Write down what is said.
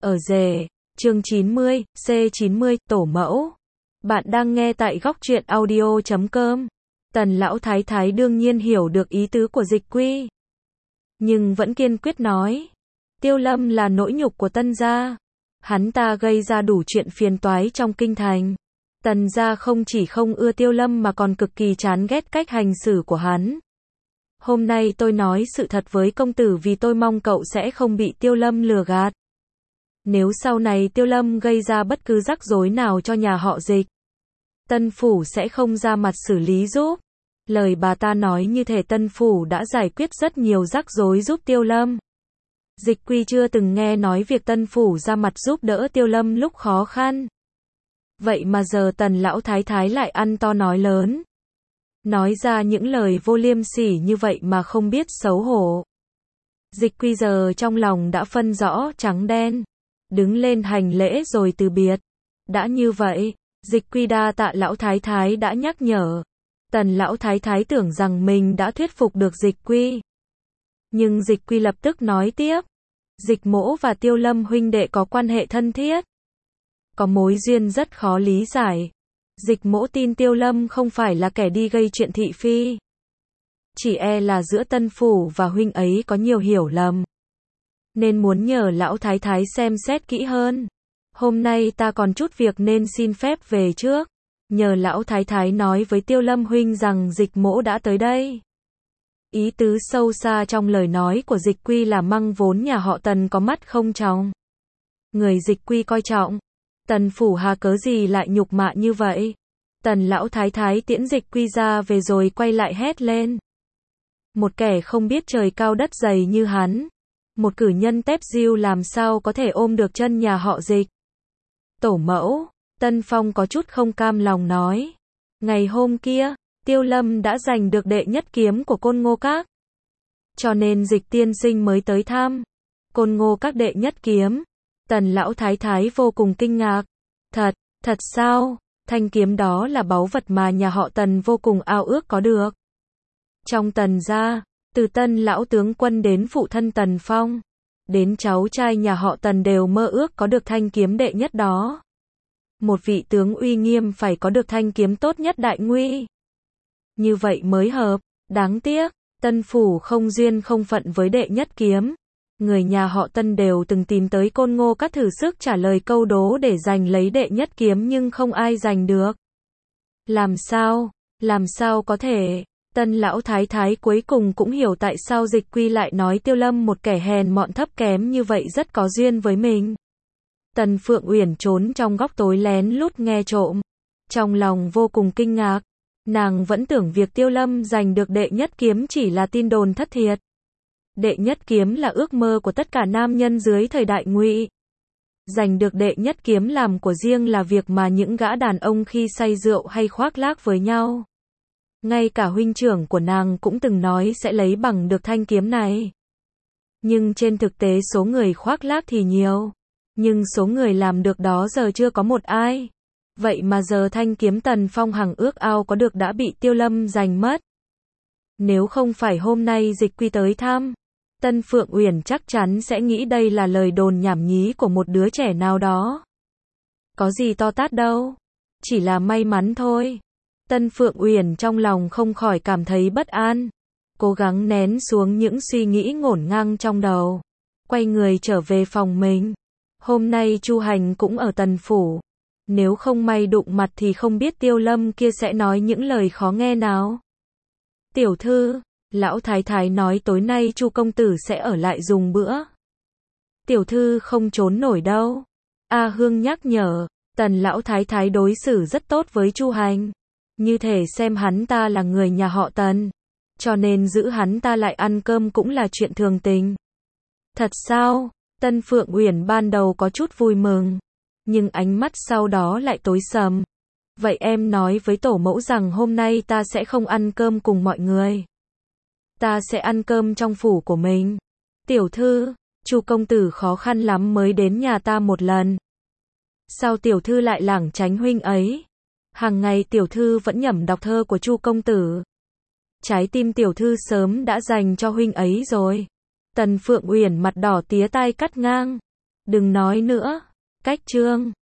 Ở rể, chương 90, C90, tổ mẫu. Bạn đang nghe tại góc truyện audio.com. Tần lão thái thái đương nhiên hiểu được ý tứ của Dịch Quy, nhưng vẫn kiên quyết nói, Tiêu Lâm là nỗi nhục của Tân gia. Hắn ta gây ra đủ chuyện phiền toái trong kinh thành. Tần gia không chỉ không ưa Tiêu Lâm mà còn cực kỳ chán ghét cách hành xử của hắn. Hôm nay tôi nói sự thật với công tử vì tôi mong cậu sẽ không bị Tiêu Lâm lừa gạt. Nếu sau này Tiêu Lâm gây ra bất cứ rắc rối nào cho nhà họ Dịch, Tân Phủ sẽ không ra mặt xử lý giúp. Lời bà ta nói như thể Tân Phủ đã giải quyết rất nhiều rắc rối giúp Tiêu Lâm. Dịch Quy chưa từng nghe nói việc Tân Phủ ra mặt giúp đỡ Tiêu Lâm lúc khó khăn. Vậy mà giờ Tần lão thái thái lại ăn to nói lớn, nói ra những lời vô liêm sỉ như vậy mà không biết xấu hổ. Dịch Quy giờ trong lòng đã phân rõ trắng đen, đứng lên hành lễ rồi từ biệt. Đã như vậy, Dịch Quy đa tạ lão thái thái đã nhắc nhở. Tần lão thái thái tưởng rằng mình đã thuyết phục được Dịch Quy. Nhưng Dịch Quy lập tức nói tiếp, Dịch mỗ và Tiêu Lâm huynh đệ có quan hệ thân thiết, có mối duyên rất khó lý giải. Dịch mỗ tin Tiêu Lâm không phải là kẻ đi gây chuyện thị phi. Chỉ e là giữa Tân Phủ và huynh ấy có nhiều hiểu lầm, nên muốn nhờ lão thái thái xem xét kỹ hơn. Hôm nay ta còn chút việc nên xin phép về trước. Nhờ lão thái thái nói với Tiêu Lâm huynh rằng Dịch mỗ đã tới đây. Ý tứ sâu xa trong lời nói của Dịch Quy là măng vốn nhà họ Tần có mắt không tròng. Người Dịch Quy coi trọng, Tần Phủ hà cớ gì lại nhục mạ như vậy. Tần lão thái thái tiễn Dịch Quy ra về rồi quay lại hét lên. Một kẻ không biết trời cao đất dày như hắn, một cử nhân tép diêu làm sao có thể ôm được chân nhà họ Dịch. Tổ mẫu, Tân Phong có chút không cam lòng nói. Ngày hôm kia, Tiêu Lâm đã giành được đệ nhất kiếm của Côn Ngô Các, cho nên Dịch tiên sinh mới tới thăm. Côn Ngô Các đệ nhất kiếm. Tần lão thái thái vô cùng kinh ngạc. Thật sao? Thanh kiếm đó là báu vật mà nhà họ Tần vô cùng ao ước có được. Trong Tần gia, từ Tân lão tướng quân đến phụ thân Tần Phong, đến cháu trai nhà họ Tần đều mơ ước có được thanh kiếm đệ nhất đó. Một vị tướng uy nghiêm phải có được thanh kiếm tốt nhất đại nguy. Như vậy mới hợp. Đáng tiếc, Tân Phủ không duyên không phận với đệ nhất kiếm. Người nhà họ Tân đều từng tìm tới Côn Ngô Các thử sức trả lời câu đố để giành lấy đệ nhất kiếm nhưng không ai giành được. Làm sao có thể? Tân lão thái thái cuối cùng cũng hiểu tại sao Dịch Quy lại nói Tiêu Lâm một kẻ hèn mọn thấp kém như vậy rất có duyên với mình. Tần Phượng Uyển trốn trong góc tối lén lút nghe trộm, trong lòng vô cùng kinh ngạc. Nàng vẫn tưởng việc Tiêu Lâm giành được đệ nhất kiếm chỉ là tin đồn thất thiệt. Đệ nhất kiếm là ước mơ của tất cả nam nhân dưới thời đại Ngụy. Giành được đệ nhất kiếm làm của riêng là việc mà những gã đàn ông khi say rượu hay khoác lác với nhau. Ngay cả huynh trưởng của nàng cũng từng nói sẽ lấy bằng được thanh kiếm này. Nhưng trên thực tế số người khoác lác thì nhiều, nhưng số người làm được đó giờ chưa có một ai. Vậy mà giờ thanh kiếm Tần Phong hằng ước ao có được đã bị Tiêu Lâm giành mất. Nếu không phải hôm nay Dịch Quy tới thăm, Tân Phượng Uyển chắc chắn sẽ nghĩ đây là lời đồn nhảm nhí của một đứa trẻ nào đó. Có gì to tát đâu, chỉ là may mắn thôi. Tân Phượng Uyển trong lòng không khỏi cảm thấy bất an, cố gắng nén xuống những suy nghĩ ngổn ngang trong đầu, quay người trở về phòng mình. Hôm nay Chu Hành cũng ở Tần Phủ, nếu không may đụng mặt thì không biết Tiêu Lâm kia sẽ nói những lời khó nghe nào. Tiểu thư, lão thái thái nói tối nay Chu công tử sẽ ở lại dùng bữa. Tiểu thư không trốn nổi đâu. A Hương nhắc nhở. Tần lão thái thái đối xử rất tốt với Chu Hành, như thể xem hắn ta là người nhà họ Tần, cho nên giữ hắn ta lại ăn cơm cũng là chuyện thường tình. Thật sao? Tân Phượng Uyển ban đầu có chút vui mừng, nhưng ánh mắt sau đó lại tối sầm. Vậy em nói với tổ mẫu rằng hôm nay ta sẽ không ăn cơm cùng mọi người. Ta sẽ ăn cơm trong phủ của mình. Tiểu thư, Chu công tử khó khăn lắm mới đến nhà ta một lần. Sao tiểu thư lại lảng tránh huynh ấy? Hàng ngày tiểu thư vẫn nhẩm đọc thơ của Chu công tử. Trái tim tiểu thư sớm đã dành cho huynh ấy rồi. Tần Phượng Uyển mặt đỏ tía tai cắt ngang. Đừng nói nữa. Cách chương